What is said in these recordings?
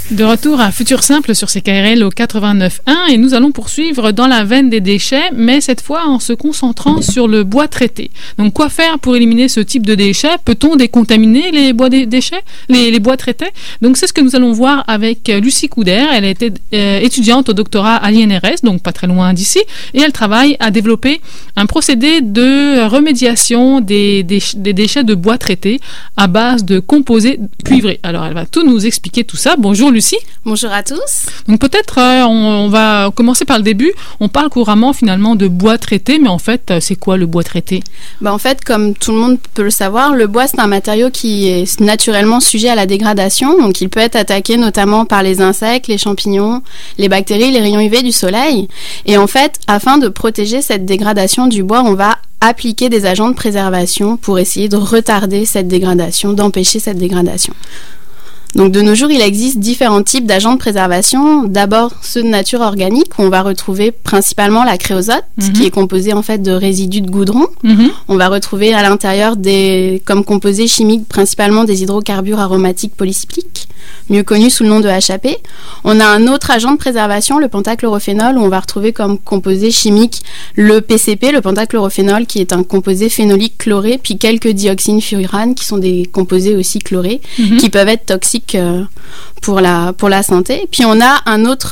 De retour à Futur Simple sur CKRL au 89.1 et nous allons poursuivre dans la veine des déchets, mais cette fois en se concentrant sur le bois traité. Donc quoi faire pour éliminer ce type de déchets? Peut-on décontaminer les bois déchets, les bois traités? Donc c'est ce que nous allons voir avec Lucie Couder. Elle était étudiante au doctorat à l'INRS, donc pas très loin d'ici, et elle travaille à développer un procédé de remédiation des déchets de bois traités à base de composés cuivrés. Alors elle va tout nous expliquer tout ça. Bonjour Lucie. Bonjour à tous. Donc peut-être on va commencer par le début. On parle couramment finalement de bois traité, mais en fait c'est quoi le bois traité? En fait, comme tout le monde peut le savoir, le bois c'est un matériau qui est naturellement sujet à la dégradation. Donc il peut être attaqué notamment par les insectes, les champignons, les bactéries, les rayons UV du soleil. Et en fait, afin de protéger cette dégradation du bois, on va appliquer des agents de préservation pour essayer de retarder cette dégradation, d'empêcher cette dégradation. Donc de nos jours, il existe différents types d'agents de préservation. D'abord, ceux de nature organique, où on va retrouver principalement la créosote, qui est composée en fait de résidus de goudron. On va retrouver à l'intérieur comme composés chimiques principalement des hydrocarbures aromatiques polycycliques, mieux connus sous le nom de HAP. On a un autre agent de préservation, le pentachlorophénol, où on va retrouver comme composé chimique le PCP, le pentachlorophénol, qui est un composé phénolique chloré, puis quelques dioxines furanes, qui sont des composés aussi chlorés, qui peuvent être toxiques pour la santé. Puis on a une autre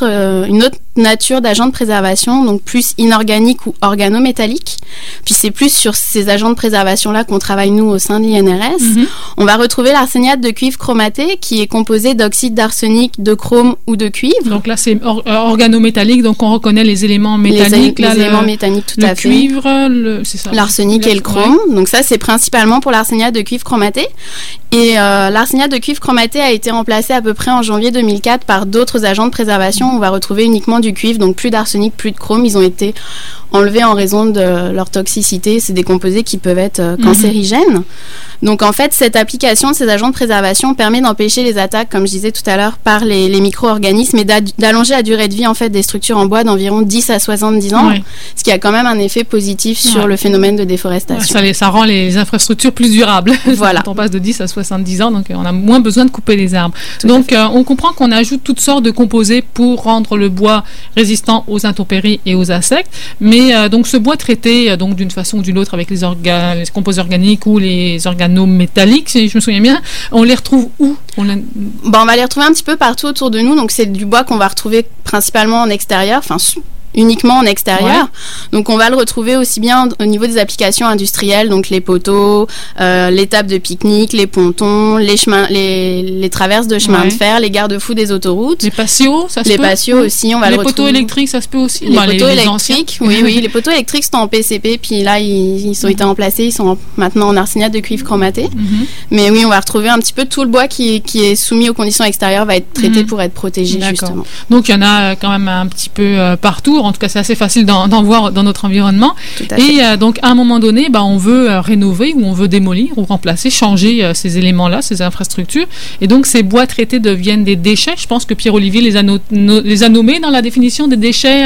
nature d'agents de préservation, donc plus inorganique ou organométallique. Puis c'est plus sur ces agents de préservation-là qu'on travaille nous au sein de l'INRS. On va retrouver l'arséniate de cuivre chromaté qui est composé d'oxyde d'arsenic, de chrome ou de cuivre. Donc là c'est organométallique, donc on reconnaît les éléments métalliques. Les éléments métalliques, tout à fait. Le cuivre, c'est ça. L'arsenic et le chrome. Ouais. Donc ça c'est principalement pour l'arséniate de cuivre chromaté. Et l'arséniate de cuivre chromaté a été remplacé à peu près en janvier 2004 par d'autres agents de préservation. On va retrouver uniquement du cuivre, donc plus d'arsenic, plus de chrome. Ils ont été enlevés en raison de leur toxicité. C'est des composés qui peuvent être cancérigènes. Donc en fait, cette application de ces agents de préservation permet d'empêcher les attaques, comme je disais tout à l'heure, par les micro-organismes et d'allonger la durée de vie en fait des structures en bois d'environ 10 à 70 ans, ce qui a quand même un effet positif sur le phénomène de déforestation. Ça rend les infrastructures plus durables. Voilà. Quand on passe de 10 à 70 ans, donc on a moins besoin de couper les arbres. Donc on comprend qu'on ajoute toutes sortes de composés pour rendre le bois résistant aux intempéries et aux insectes, mais donc ce bois traité donc d'une façon ou d'une autre avec les composés organiques ou les organométalliques, si je me souviens bien, on les retrouve où? On va les retrouver un petit peu partout autour de nous, donc c'est du bois qu'on va retrouver principalement en extérieur, uniquement en extérieur. Donc on va le retrouver aussi bien au niveau des applications industrielles, donc les poteaux, les tables de pique-nique, les pontons, les chemins, les traverses de chemins de fer, les garde-fous des autoroutes. Les patios, ça se peut. Les patios aussi, on va le retrouver. Les poteaux électriques, ça se peut aussi. Les poteaux électriques, oui, les poteaux électriques sont en PCP, puis là ils ont été remplacés, ils sont maintenant en arséniate de cuivre chromaté. Mais oui, on va retrouver un petit peu tout le bois qui est soumis aux conditions extérieures va être traité pour être protégé justement. Donc il y en a quand même un petit peu partout. En tout cas, c'est assez facile d'en voir dans notre environnement. Et donc, à un moment donné, on veut rénover ou on veut démolir ou remplacer, changer ces éléments-là, ces infrastructures. Et donc, ces bois traités deviennent des déchets. Je pense que Pierre-Olivier les a nommés dans la définition des déchets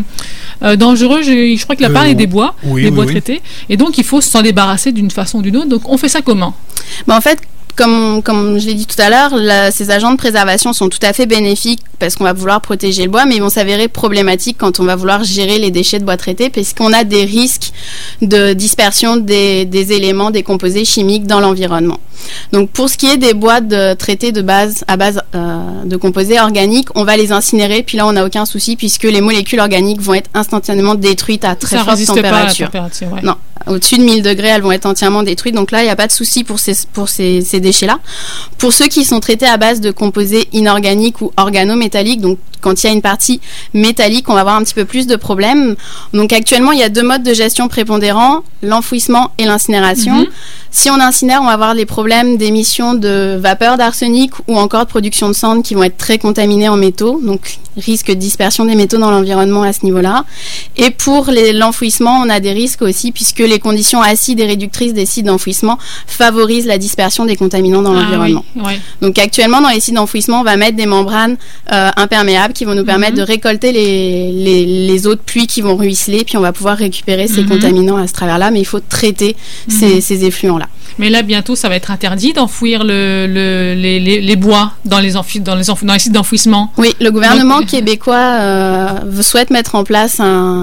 dangereux. Je crois qu'il a parlé des bois, bois traités. Et donc, il faut s'en débarrasser d'une façon ou d'une autre. Donc, on fait ça comment? En fait, comme je l'ai dit tout à l'heure, ces agents de préservation sont tout à fait bénéfiques parce qu'on va vouloir protéger le bois, mais ils vont s'avérer problématiques quand on va vouloir gérer les déchets de bois traités parce qu'on a des risques de dispersion des éléments, des composés chimiques dans l'environnement. Donc pour ce qui est des bois traités à base de composés organiques, on va les incinérer, puis là on n'a aucun souci puisque les molécules organiques vont être instantanément détruites à très forte température. Non, au-dessus de 1000 degrés, elles vont être entièrement détruites. Donc là, il n'y a pas de souci pour ces déchets-là. Pour ceux qui sont traités à base de composés inorganiques ou organométalliques, donc quand il y a une partie métallique, on va avoir un petit peu plus de problèmes. Donc actuellement, il y a 2 modes de gestion prépondérants, l'enfouissement et l'incinération. Si on incinère, on va avoir des problèmes d'émission de vapeur d'arsenic ou encore de production de cendres qui vont être très contaminées en métaux, donc risque de dispersion des métaux dans l'environnement à ce niveau-là. Et pour l'enfouissement, on a des risques aussi puisque les conditions acides et réductrices des sites d'enfouissement favorisent la dispersion des contaminants dans l'environnement. Donc actuellement, dans les sites d'enfouissement, on va mettre des membranes imperméables réutilisables qui vont nous permettre de récolter les eaux de pluie qui vont ruisseler, puis on va pouvoir récupérer ces contaminants à ce travers-là, mais il faut traiter ces effluents-là. Mais là, bientôt, ça va être interdit d'enfouir les bois dans les sites d'enfouissement. Oui, le gouvernement québécois souhaite mettre en place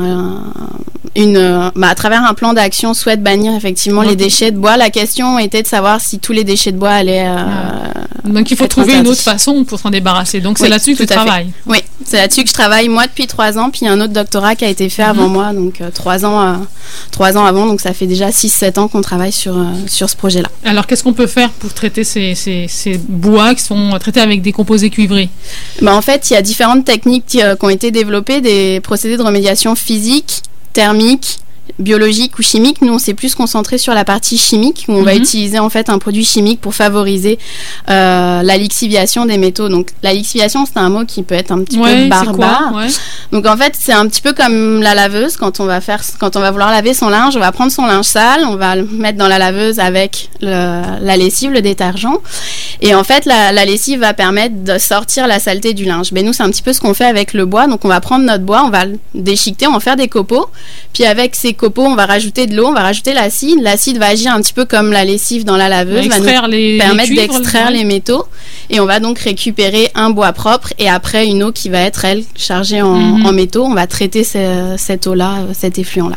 à travers un plan d'action, souhaite bannir effectivement les déchets de bois. La question était de savoir si tous les déchets de bois allaient donc il faut trouver une autre façon pour s'en débarrasser. Donc c'est là-dessus que tu travailles. Oui, c'est là-dessus que je travaille moi depuis 3 ans, puis il y a un autre doctorat qui a été fait avant moi, donc 3 ans avant, donc ça fait déjà 6-7 ans qu'on travaille sur ce projet-là. Alors qu'est-ce qu'on peut faire pour traiter ces bois qui sont traités avec des composés cuivrés? En fait, il y a différentes techniques qui ont été développées, des procédés de remédiation physique, thermique, biologique ou chimique. Nous, on s'est plus concentré sur la partie chimique, où on va utiliser en fait un produit chimique pour favoriser la lixiviation des métaux. Donc la lixiviation, c'est un mot qui peut être un petit peu barbare. Donc en fait, c'est un petit peu comme la laveuse. Quand on va vouloir laver son linge, on va prendre son linge sale, on va le mettre dans la laveuse avec la lessive, le détergent. Et en fait, la lessive va permettre de sortir la saleté du linge. Nous, c'est un petit peu ce qu'on fait avec le bois. Donc on va prendre notre bois, on va le déchiqueter, on va faire des copeaux. Puis avec ces copeaux, on va rajouter de l'eau, on va rajouter l'acide. L'acide va agir un petit peu comme la lessive dans la laveuse, va nous permettre d'extraire les métaux. Et on va donc récupérer un bois propre et après une eau qui va être, elle, chargée en métaux. On va traiter cette eau-là, cet effluent-là.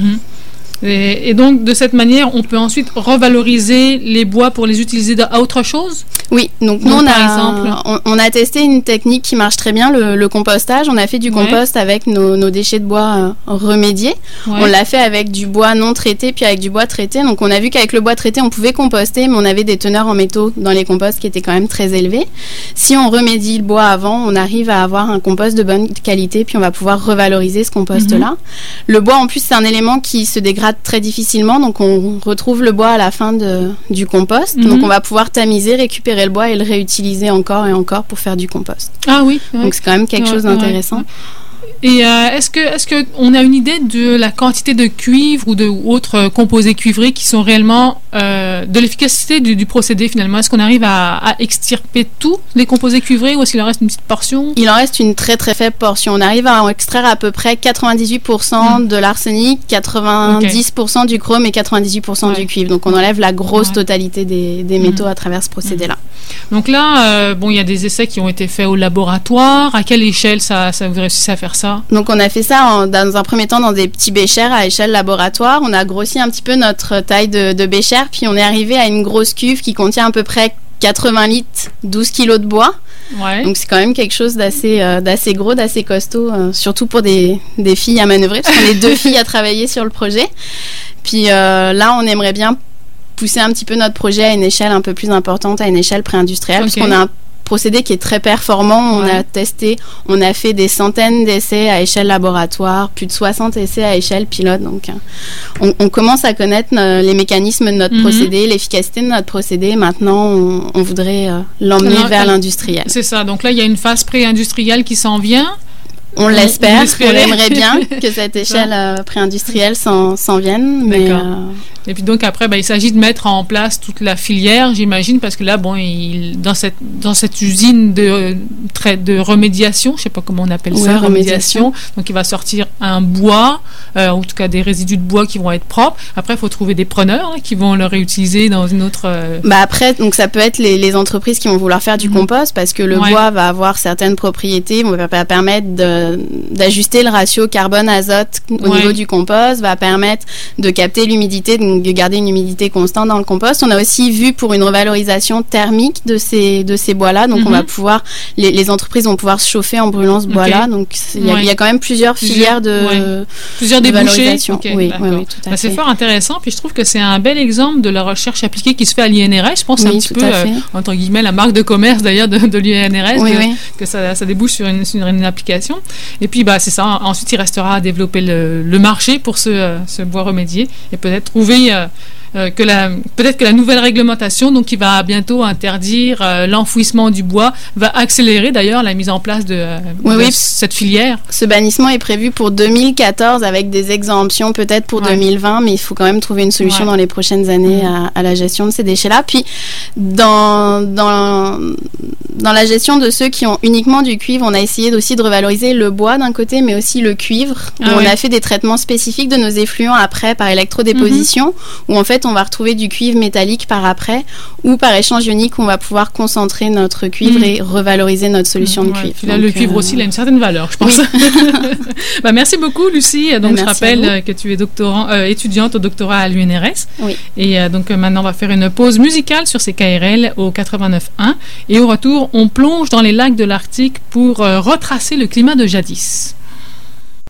Et donc, de cette manière, on peut ensuite revaloriser les bois pour les utiliser à autre chose? Oui, donc nous, on a testé une technique qui marche très bien, le compostage. On a fait du compost avec nos déchets de bois remédiés. On l'a fait avec du bois non traité, puis avec du bois traité. Donc, on a vu qu'avec le bois traité, on pouvait composter, mais on avait des teneurs en métaux dans les composts qui étaient quand même très élevées. Si on remédie le bois avant, on arrive à avoir un compost de bonne qualité, puis on va pouvoir revaloriser ce compost-là. Le bois, en plus, c'est un élément qui se dégrade très difficilement, donc on retrouve le bois à la fin du compost. Donc, on va pouvoir tamiser, récupérer le bois et le réutiliser encore et encore pour faire du compost. Ah oui. Donc c'est quand même quelque chose d'intéressant. Et est-ce que on a une idée de la quantité de cuivre ou autres composés cuivrés qui sont réellement de l'efficacité du procédé finalement? Est-ce qu'on arrive à extirper tous les composés cuivrés ou est-ce qu'il en reste une petite portion? Il en reste une très très faible portion. On arrive à en extraire à peu près 98% de l'arsenic, 90% du chrome et 98% du cuivre. Donc on enlève la grosse totalité des métaux à travers ce procédé-là. Donc là, il y a des essais qui ont été faits au laboratoire. À quelle échelle vous réussissez à faire ça? Donc on a fait ça dans un premier temps dans des petits béchers à échelle laboratoire. On a grossi un petit peu notre taille de bécher, puis on est arrivé à une grosse cuve qui contient à peu près 80 litres, 12 kilos de bois. Donc c'est quand même quelque chose d'assez gros, d'assez costaud, surtout pour des filles à manœuvrer, parce qu'on est 2 filles à travailler sur le projet. Puis là, on aimerait bien pousser un petit peu notre projet à une échelle un peu plus importante, à une échelle pré-industrielle, parce qu'on a un procédé qui est très performant. On a testé, on a fait des centaines d'essais à échelle laboratoire, plus de 60 essais à échelle pilote. Donc, on commence à connaître les mécanismes de notre procédé, l'efficacité de notre procédé. Maintenant, on voudrait l'emmener vers l'industriel. C'est ça. Donc là, il y a une phase pré-industrielle qui s'en vient. On l'espère, on aimerait bien que cette échelle pré-industrielle s'en vienne. Mais et puis donc après, il s'agit de mettre en place toute la filière, j'imagine, parce que là, dans cette usine de remédiation, je ne sais pas comment on appelle ça, remédiation, donc il va sortir un bois, en tout cas des résidus de bois qui vont être propres. Après, il faut trouver des preneurs qui vont le réutiliser dans une autre... Après, donc ça peut être les entreprises qui vont vouloir faire du compost, parce que le bois va avoir certaines propriétés, va permettre d'ajuster le ratio carbone-azote au niveau du compost, va permettre de capter l'humidité, de garder une humidité constante dans le compost. On a aussi vu pour une revalorisation thermique de ces bois-là, donc on va pouvoir, les entreprises vont pouvoir se chauffer en brûlant ce bois-là, donc il y a quand même plusieurs filières plusieurs débouchés. Valorisation. Oui, tout à fait. C'est fort intéressant, puis je trouve que c'est un bel exemple de la recherche appliquée qui se fait à l'INRS. Je pense que c'est un petit peu, entre guillemets, la marque de commerce d'ailleurs de l'INRS, que ça débouche sur une application. Et puis c'est ça, ensuite il restera à développer le marché pour ce bois remédié et peut-être trouver peut-être que la nouvelle réglementation, donc qui va bientôt interdire l'enfouissement du bois, va accélérer d'ailleurs la mise en place de cette filière. Ce bannissement est prévu pour 2014 avec des exemptions peut-être pour 2020, mais il faut quand même trouver une solution dans les prochaines années à la gestion de ces déchets-là. Puis dans dans la gestion de ceux qui ont uniquement du cuivre, on a essayé aussi de revaloriser le bois d'un côté, mais aussi le cuivre. On a fait des traitements spécifiques de nos effluents après par électrodéposition, où en fait on va retrouver du cuivre métallique par après, ou par échange ionique, on va pouvoir concentrer notre cuivre et revaloriser notre solution de cuivre. Là, le cuivre aussi, il a une certaine valeur, je pense. Oui. Merci beaucoup, Lucie. Donc, je rappelle que tu es étudiante au doctorat à l'UNRS. Oui. Et donc, maintenant, on va faire une pause musicale sur ces KRL au 89.1. Et au retour, on plonge dans les lacs de l'Arctique pour retracer le climat de jadis.